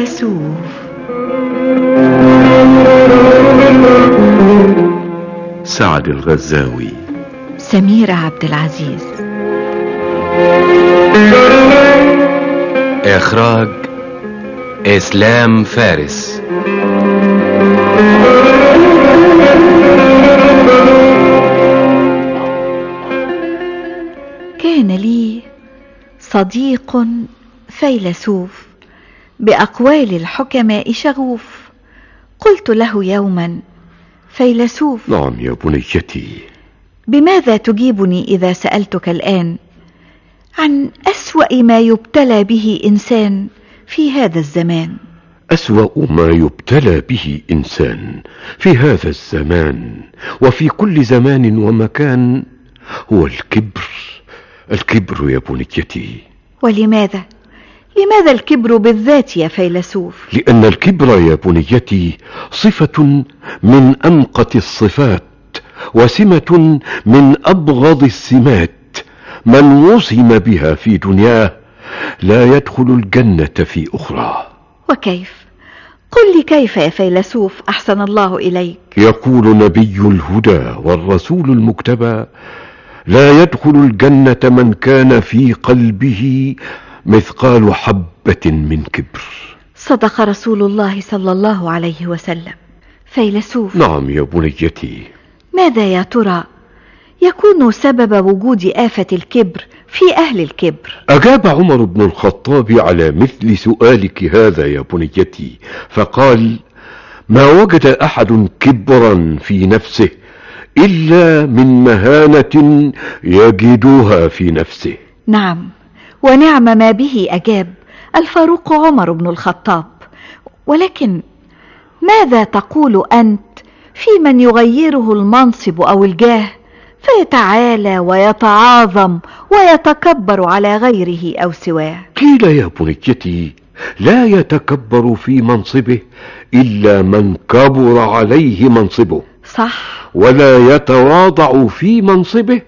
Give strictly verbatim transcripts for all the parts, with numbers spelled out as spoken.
فيلسوف. سعد الغزاوي. سميرة عبد العزيز. إخراج إسلام فارس. كان لي صديق فيلسوف بأقوال الحكماء شغوف. قلت له يوما: فيلسوف. نعم يا بنيتي. بماذا تجيبني إذا سألتك الآن عن أسوأ ما يبتلى به إنسان في هذا الزمان؟ أسوأ ما يبتلى به إنسان في هذا الزمان وفي كل زمان ومكان هو الكبر. الكبر يا بنيتي. ولماذا؟ لماذا الكبر بالذات يا فيلسوف؟ لأن الكبر يا بنيتي صفة من أمقت الصفات وسمة من أبغض السمات. من وصم بها في دنياه لا يدخل الجنة في أخرى. وكيف؟ قل لي كيف يا فيلسوف أحسن الله إليك. يقول نبي الهدى والرسول المجتبى: لا يدخل الجنة من كان في قلبه مثقال حبة من كبر. صدق رسول الله صلى الله عليه وسلم. فيلسوف. نعم يا بنيتي. ماذا يا ترى يكون سبب وجود آفة الكبر في أهل الكبر؟ أجاب عمر بن الخطاب على مثل سؤالك هذا يا بنيتي فقال: ما وجد أحد كبرا في نفسه إلا من مهانة يجدها في نفسه. نعم، ونعم ما به أجاب الفاروق عمر بن الخطاب. ولكن ماذا تقول أنت في من يغيره المنصب أو الجاه فيتعالى ويتعاظم ويتكبر على غيره أو سواه؟ قيل يا بنيتي: لا يتكبر في منصبه إلا من كبر عليه منصبه. صح. ولا يتواضع في منصبه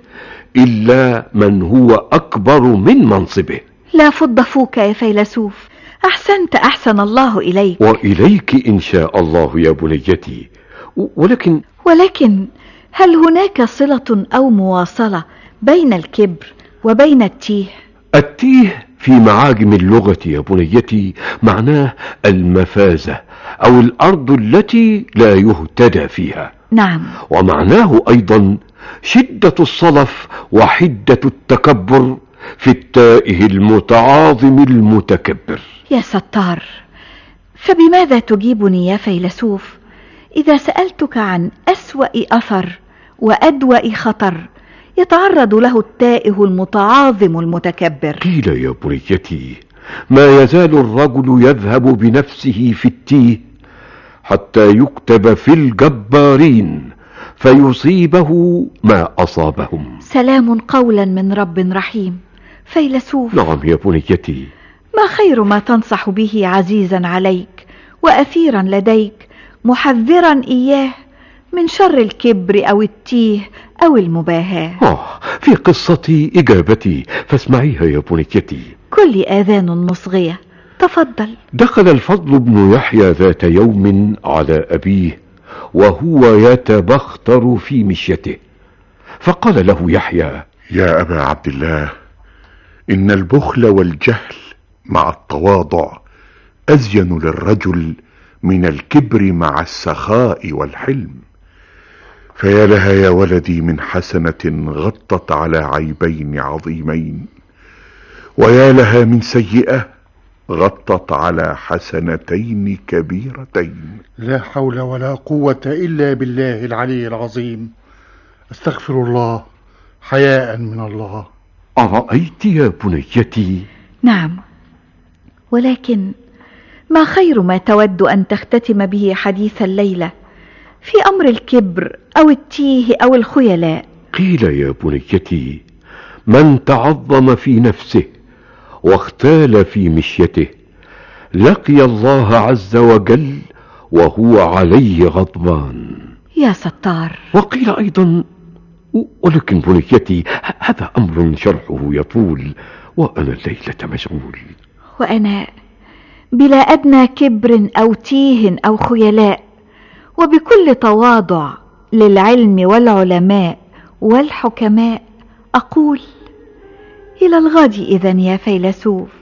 إلا من هو أكبر من منصبه. لا فض فوك يا فيلسوف. أحسنت أحسن الله إليك. وإليك إن شاء الله يا بنيتي. ولكن ولكن هل هناك صلة أو مواصلة بين الكبر وبين التيه؟ التيه في معاجم اللغة يا بنيتي معناه المفازة أو الأرض التي لا يهتدى فيها. نعم. ومعناه أيضا شدة الصلف وحدة التكبر في التائه المتعاظم المتكبر. يا ستار، فبماذا تجيبني يا فيلسوف إذا سألتك عن أسوأ أثر وأدوأ خطر يتعرض له التائه المتعاظم المتكبر؟ قيل يا بنيتي: ما يزال الرجل يذهب بنفسه في التيه حتى يكتب في الجبارين فيصيبه ما أصابهم. سلام قولا من رب رحيم. فيلسوف. نعم يا بنيتي. ما خير ما تنصح به عزيزا عليك وأثيرا لديك محذرا إياه من شر الكبر أو التيه أو المباهاة؟ آه في قصتي إجابتي فاسمعيها يا بنيتي. كل آذان مصغية. تفضل. دخل الفضل بن يحيى ذات يوم على أبيه وهو يتبختر في مشيته فقال له يحيى: يا أبا عبد الله، إن البخل والجهل مع التواضع أزين للرجل من الكبر مع السخاء والحلم. فيا لها يا ولدي من حسنة غطت على عيبين عظيمين، ويا لها من سيئة غطت على حسنتين كبيرتين. لا حول ولا قوة إلا بالله العلي العظيم. استغفر الله حياء من الله. أرأيت يا بنيتي؟ نعم، ولكن ما خير ما تود أن تختتم به حديث الليلة في أمر الكبر أو التيه أو الخيلاء؟ قيل يا بنيتي: من تعظم في نفسه واختال في مشيته لقي الله عز وجل وهو عليه غضبان. يا ستار. وقيل أيضا: ولكن بنيتي هذا أمر شرحه يطول وأنا الليلة مشغول. وأنا بلا أدنى كبر أو تيه أو خيلاء، وبكل تواضع للعلم والعلماء والحكماء، أقول: إلى الغد إذن يا فيلسوف.